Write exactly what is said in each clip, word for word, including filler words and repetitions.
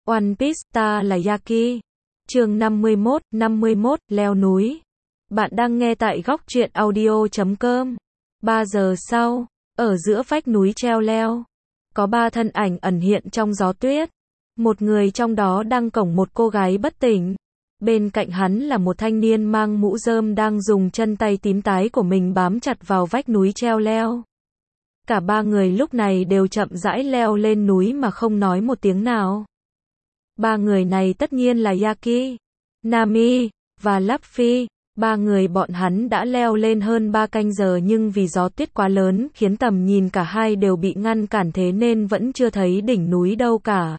One Piece, ta là Yaki. Chương năm mươi mốt, năm mươi mốt, leo núi. Bạn đang nghe tại góc truyện audio chấm com. Ba giờ sau, ở giữa vách núi treo leo, có ba thân ảnh ẩn hiện trong gió tuyết. Một người trong đó đang cổng một cô gái bất tỉnh. Bên cạnh hắn là một thanh niên mang mũ rơm đang dùng chân tay tím tái của mình bám chặt vào vách núi treo leo. Cả ba người lúc này đều chậm rãi leo lên núi mà không nói một tiếng nào. Ba người này tất nhiên là Yaki, Nami và Luffy. Ba người bọn hắn đã leo lên hơn ba canh giờ nhưng vì gió tuyết quá lớn khiến tầm nhìn cả hai đều bị ngăn cản, thế nên vẫn chưa thấy đỉnh núi đâu cả.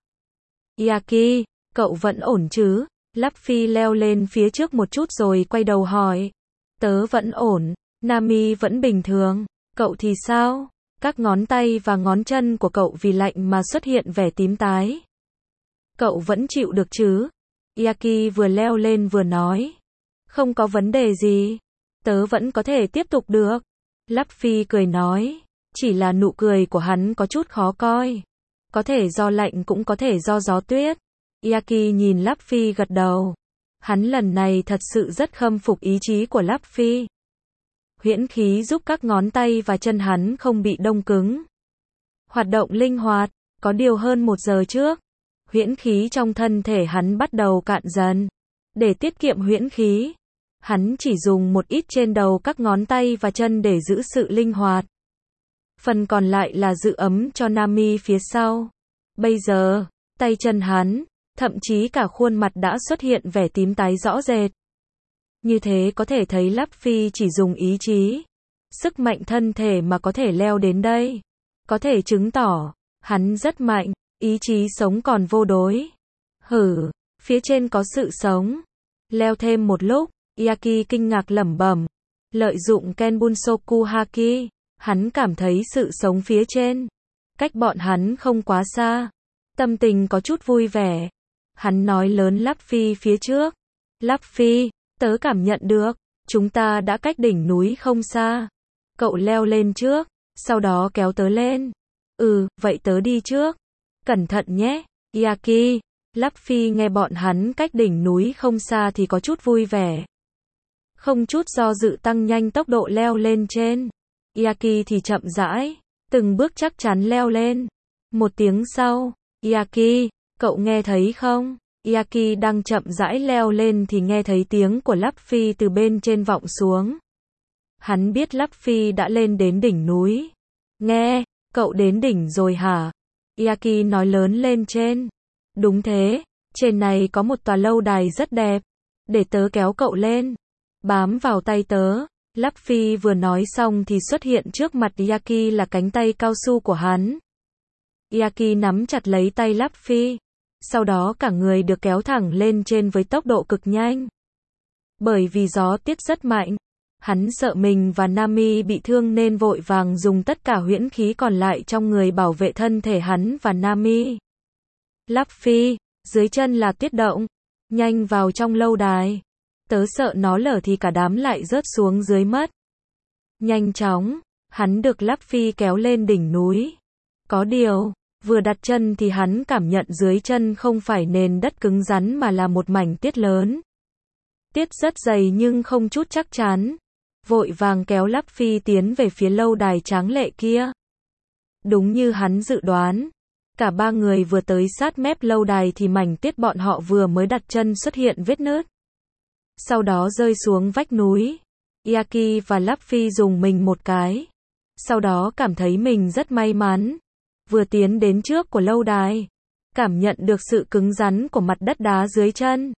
Yaki, cậu vẫn ổn chứ? Luffy leo lên phía trước một chút rồi quay đầu hỏi. Tớ vẫn ổn. Nami vẫn bình thường. Cậu thì sao? Các ngón tay và ngón chân của cậu vì lạnh mà xuất hiện vẻ tím tái. Cậu vẫn chịu được chứ? Yaki vừa leo lên vừa nói. Không có vấn đề gì. Tớ vẫn có thể tiếp tục được. Luffy cười nói. Chỉ là nụ cười của hắn có chút khó coi. Có thể do lạnh cũng có thể do gió tuyết. Yaki nhìn Luffy gật đầu. Hắn lần này thật sự rất khâm phục ý chí của Luffy. Huyễn khí giúp các ngón tay và chân hắn không bị đông cứng. Hoạt động linh hoạt. Có điều hơn một giờ trước, huyễn khí trong thân thể hắn bắt đầu cạn dần. Để tiết kiệm huyễn khí, hắn chỉ dùng một ít trên đầu các ngón tay và chân để giữ sự linh hoạt. Phần còn lại là giữ ấm cho Nami phía sau. Bây giờ, tay chân hắn, thậm chí cả khuôn mặt đã xuất hiện vẻ tím tái rõ rệt. Như thế có thể thấy Luffy chỉ dùng ý chí, sức mạnh thân thể mà có thể leo đến đây. Có thể chứng tỏ, hắn rất mạnh, ý chí sống còn vô đối. Hử, phía trên có sự sống. Leo thêm một lúc, Yaki kinh ngạc lẩm bẩm. Lợi dụng Kenbunsoku Haki, hắn cảm thấy sự sống phía trên. Cách bọn hắn không quá xa. Tâm tình có chút vui vẻ. Hắn nói lớn Luffy phía trước. Luffy, tớ cảm nhận được, chúng ta đã cách đỉnh núi không xa. Cậu leo lên trước, sau đó kéo tớ lên. Ừ, vậy tớ đi trước. Cẩn thận nhé, Yaki. Luffy nghe bọn hắn cách đỉnh núi không xa thì có chút vui vẻ. Không chút do dự tăng nhanh tốc độ leo lên trên. Yaki thì chậm rãi, từng bước chắc chắn leo lên. Một tiếng sau, Yaki, cậu nghe thấy không? Yaki đang chậm rãi leo lên thì nghe thấy tiếng của Luffy từ bên trên vọng xuống. Hắn biết Luffy đã lên đến đỉnh núi. Nghe, cậu đến đỉnh rồi hả? Yaki nói lớn lên trên. Đúng thế, trên này có một tòa lâu đài rất đẹp. Để tớ kéo cậu lên. Bám vào tay tớ. Luffy vừa nói xong thì xuất hiện trước mặt Yaki là cánh tay cao su của hắn. Yaki nắm chặt lấy tay Luffy. Sau đó cả người được kéo thẳng lên trên với tốc độ cực nhanh. Bởi vì gió tuyết rất mạnh, hắn sợ mình và Nami bị thương nên vội vàng dùng tất cả huyễn khí còn lại trong người bảo vệ thân thể hắn và Nami. Luffy, dưới chân là tuyết động, nhanh vào trong lâu đài. Tớ sợ nó lở thì cả đám lại rớt xuống dưới mất. Nhanh chóng, hắn được Luffy kéo lên đỉnh núi. Có điều, vừa đặt chân thì hắn cảm nhận dưới chân không phải nền đất cứng rắn mà là một mảnh tuyết lớn. Tuyết rất dày nhưng không chút chắc chắn. Vội vàng kéo Luffy tiến về phía lâu đài tráng lệ kia. Đúng như hắn dự đoán, cả ba người vừa tới sát mép lâu đài thì mảnh tuyết bọn họ vừa mới đặt chân xuất hiện vết nứt. Sau đó rơi xuống vách núi. Yaki và Luffy dùng mình một cái. Sau đó cảm thấy mình rất may mắn. Vừa tiến đến trước của lâu đài, cảm nhận được sự cứng rắn của mặt đất đá dưới chân.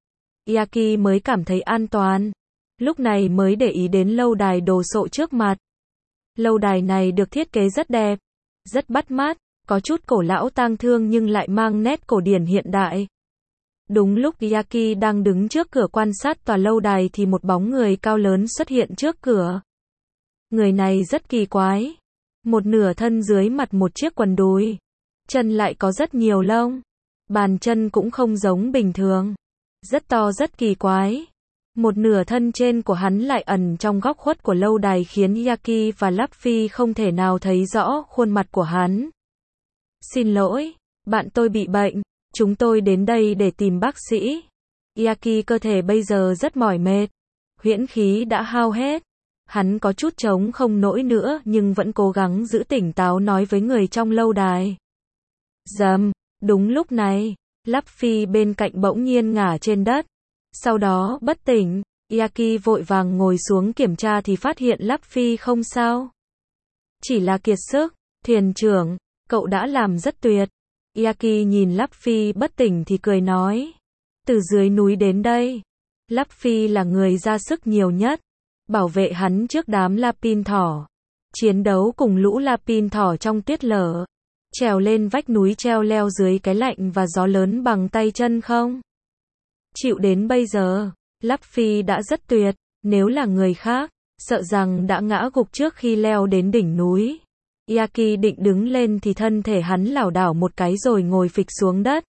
Yaki mới cảm thấy an toàn. Lúc này mới để ý đến lâu đài đồ sộ trước mặt. Lâu đài này được thiết kế rất đẹp, rất bắt mắt, có chút cổ lão tang thương nhưng lại mang nét cổ điển hiện đại. Đúng lúc Yaki đang đứng trước cửa quan sát tòa lâu đài thì một bóng người cao lớn xuất hiện trước cửa. Người này rất kỳ quái. Một nửa thân dưới mặt một chiếc quần đùi. Chân lại có rất nhiều lông. Bàn chân cũng không giống bình thường. Rất to rất kỳ quái. Một nửa thân trên của hắn lại ẩn trong góc khuất của lâu đài khiến Yaki và Luffy không thể nào thấy rõ khuôn mặt của hắn. Xin lỗi, bạn tôi bị bệnh. Chúng tôi đến đây để tìm bác sĩ. Yaki cơ thể bây giờ rất mỏi mệt. Huyễn khí đã hao hết. Hắn có chút chống không nổi nữa nhưng vẫn cố gắng giữ tỉnh táo nói với người trong lâu đài. Dầm, đúng lúc này, Luffy bên cạnh bỗng nhiên ngã trên đất. Sau đó bất tỉnh, Yaki vội vàng ngồi xuống kiểm tra thì phát hiện Luffy không sao. Chỉ là kiệt sức, thuyền trưởng, cậu đã làm rất tuyệt. Yaki nhìn Luffy bất tỉnh thì cười nói. Từ dưới núi đến đây, Luffy là người ra sức nhiều nhất. Bảo vệ hắn trước đám Lapin thỏ. Chiến đấu cùng lũ Lapin thỏ trong tuyết lở. Trèo lên vách núi treo leo dưới cái lạnh và gió lớn bằng tay chân không. Chịu đến bây giờ, Luffy đã rất tuyệt. Nếu là người khác, sợ rằng đã ngã gục trước khi leo đến đỉnh núi. Yaki định đứng lên thì thân thể hắn lảo đảo một cái rồi ngồi phịch xuống đất.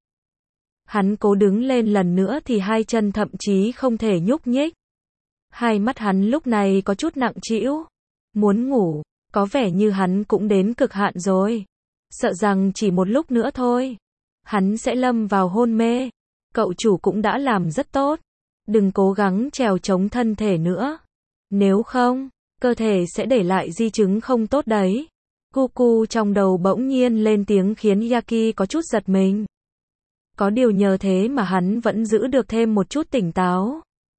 Hắn cố đứng lên lần nữa thì hai chân thậm chí không thể nhúc nhích. Hai mắt hắn lúc này có chút nặng trĩu. Muốn ngủ, có vẻ như hắn cũng đến cực hạn rồi. Sợ rằng chỉ một lúc nữa thôi, hắn sẽ lâm vào hôn mê. Cậu chủ cũng đã làm rất tốt. Đừng cố gắng trèo chống thân thể nữa. Nếu không, cơ thể sẽ để lại di chứng không tốt đấy. Cuckoo trong đầu bỗng nhiên lên tiếng khiến Yaki có chút giật mình. Có điều nhờ thế mà hắn vẫn giữ được thêm một chút tỉnh táo.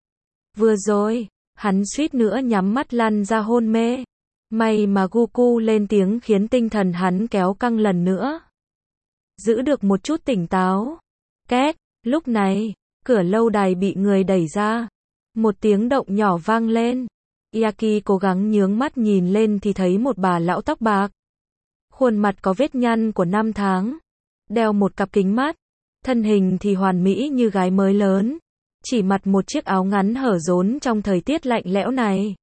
Vừa rồi, hắn suýt nữa nhắm mắt lăn ra hôn mê. May mà Cuckoo lên tiếng khiến tinh thần hắn kéo căng lần nữa. Giữ được một chút tỉnh táo. Két, lúc này, cửa lâu đài bị người đẩy ra. Một tiếng động nhỏ vang lên. Yaki cố gắng nhướng mắt nhìn lên thì thấy một bà lão tóc bạc. Khuôn mặt có vết nhăn của năm tháng. Đeo một cặp kính mắt. Thân hình thì hoàn mỹ như gái mới lớn. Chỉ mặc một chiếc áo ngắn hở rốn trong thời tiết lạnh lẽo này.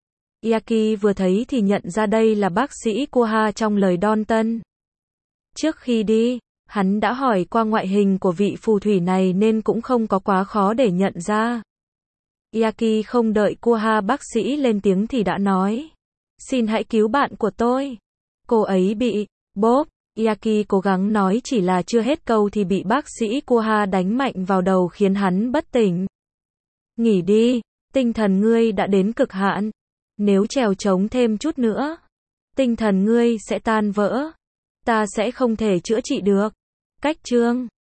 Yaki vừa thấy thì nhận ra đây là bác sĩ Koha trong lời đon tân. Trước khi đi, hắn đã hỏi qua ngoại hình của vị phù thủy này nên cũng không có quá khó để nhận ra. Yaki không đợi Koha bác sĩ lên tiếng thì đã nói. Xin hãy cứu bạn của tôi. Cô ấy bị, bốp. Yaki cố gắng nói chỉ là chưa hết câu thì bị bác sĩ Koha đánh mạnh vào đầu khiến hắn bất tỉnh. Nghỉ đi, tinh thần ngươi đã đến cực hạn. Nếu trèo chống thêm chút nữa, tinh thần ngươi sẽ tan vỡ. Ta sẽ không thể chữa trị được. Cách chương